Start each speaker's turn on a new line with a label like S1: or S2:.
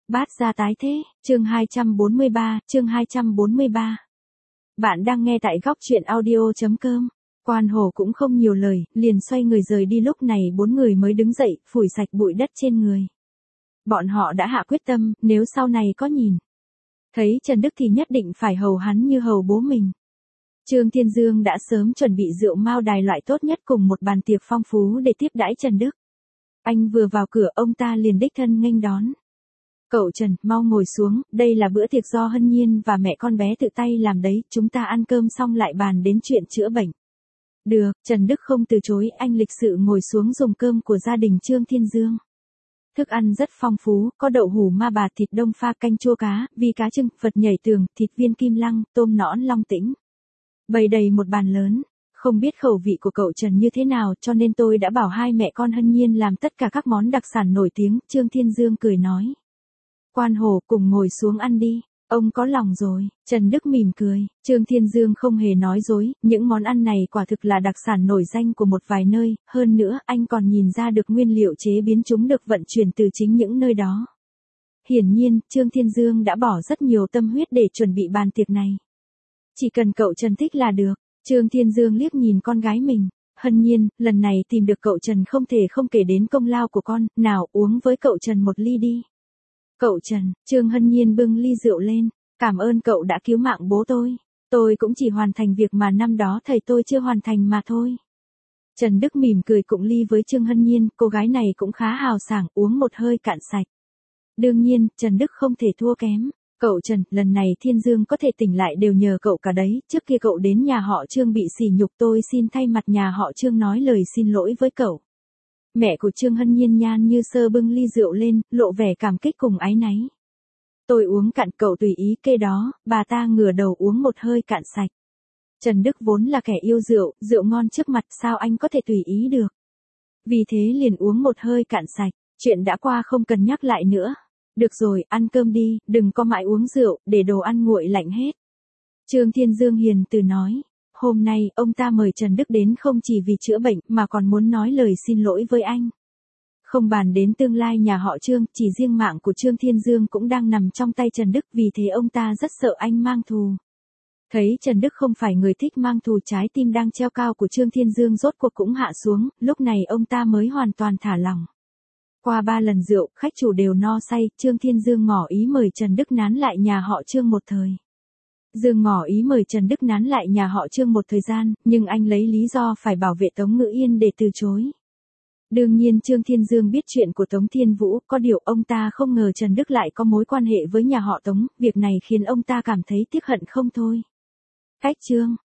S1: Bát gia tái thế, chương 243. Bạn đang nghe tại góc truyện audio.com. Quan Hổ cũng không nhiều lời, liền xoay người rời đi. Lúc này bốn người mới đứng dậy, phủi sạch bụi đất trên người. Bọn họ đã hạ quyết tâm, nếu sau này có nhìn thấy Trần Đức thì nhất định phải hầu hắn như hầu bố mình. Trương Thiên Dương đã sớm chuẩn bị rượu mao đài loại tốt nhất cùng một bàn tiệc phong phú để tiếp đãi Trần Đức. Anh vừa vào cửa, ông ta liền đích thân nghênh đón. Cậu Trần, mau ngồi xuống, đây là bữa tiệc do Hân Nhiên và mẹ con bé tự tay làm đấy, chúng ta ăn cơm xong lại bàn đến chuyện chữa bệnh. Được, Trần Đức không từ chối, anh lịch sự ngồi xuống dùng cơm của gia đình Trương Thiên Dương. Thức ăn rất phong phú, có đậu hủ ma bà, thịt đông pha canh chua cá, vi cá trưng, vật nhảy tường, thịt viên kim lăng, tôm nõn Long Tĩnh. Bày đầy một bàn lớn. Không biết khẩu vị của cậu Trần như thế nào, cho nên tôi đã bảo hai mẹ con Hân Nhiên làm tất cả các món đặc sản nổi tiếng. Trương Thiên Dương cười nói. Quan Hổ, cùng ngồi xuống ăn đi. Ông có lòng rồi. Trần Đức mỉm cười. Trương Thiên Dương không hề nói dối, những món ăn này quả thực là đặc sản nổi danh của một vài nơi, hơn nữa anh còn nhìn ra được nguyên liệu chế biến chúng được vận chuyển từ chính những nơi đó. Hiển nhiên, Trương Thiên Dương đã bỏ rất nhiều tâm huyết để chuẩn bị bàn tiệc này. Chỉ cần cậu Trần thích là được. Trương Thiên Dương liếc nhìn con gái mình. Hân Nhiên, lần này tìm được cậu Trần không thể không kể đến công lao của con, nào uống với cậu Trần một ly đi. Cậu Trần, Trương Hân Nhiên bưng ly rượu lên, cảm ơn cậu đã cứu mạng bố tôi cũng chỉ hoàn thành việc mà năm đó thầy tôi chưa hoàn thành mà thôi. Trần Đức mỉm cười cụng ly với Trương Hân Nhiên, cô gái này cũng khá hào sảng, uống một hơi cạn sạch. Đương nhiên, Trần Đức không thể thua kém. Cậu Trần, lần này Thiên Dương có thể tỉnh lại đều nhờ cậu cả đấy, trước kia cậu đến nhà họ Trương bị sỉ nhục, tôi xin thay mặt nhà họ Trương nói lời xin lỗi với cậu. Mẹ của Trương Hân Nhiên nhan như sơ bưng ly rượu lên, lộ vẻ cảm kích cùng áy náy. Tôi uống cạn, cậu tùy ý kê đó, bà ta ngửa đầu uống một hơi cạn sạch. Trần Đức vốn là kẻ yêu rượu, rượu ngon trước mặt sao anh có thể tùy ý được. Vì thế liền uống một hơi cạn sạch, chuyện đã qua không cần nhắc lại nữa. Được rồi, ăn cơm đi, đừng có mãi uống rượu, để đồ ăn nguội lạnh hết. Trương Thiên Dương hiền từ nói. Hôm nay, ông ta mời Trần Đức đến không chỉ vì chữa bệnh, mà còn muốn nói lời xin lỗi với anh. Không bàn đến tương lai nhà họ Trương, chỉ riêng mạng của Trương Thiên Dương cũng đang nằm trong tay Trần Đức, vì thế ông ta rất sợ anh mang thù. Thấy Trần Đức không phải người thích mang thù, trái tim đang treo cao của Trương Thiên Dương rốt cuộc cũng hạ xuống, lúc này ông ta mới hoàn toàn thả lỏng. Qua 3 lần rượu, khách chủ đều no say, Trương Thiên Dương ngỏ ý mời Trần Đức nán lại nhà họ Trương một thời. Dương ngỏ ý mời Trần Đức nán lại nhà họ Trương một thời gian, nhưng anh lấy lý do phải bảo vệ Tống Ngữ Yên để từ chối. Đương nhiên Trương Thiên Dương biết chuyện của Tống Thiên Vũ, có điều ông ta không ngờ Trần Đức lại có mối quan hệ với nhà họ Tống, việc này khiến ông ta cảm thấy tiếc hận không thôi. Cách Trương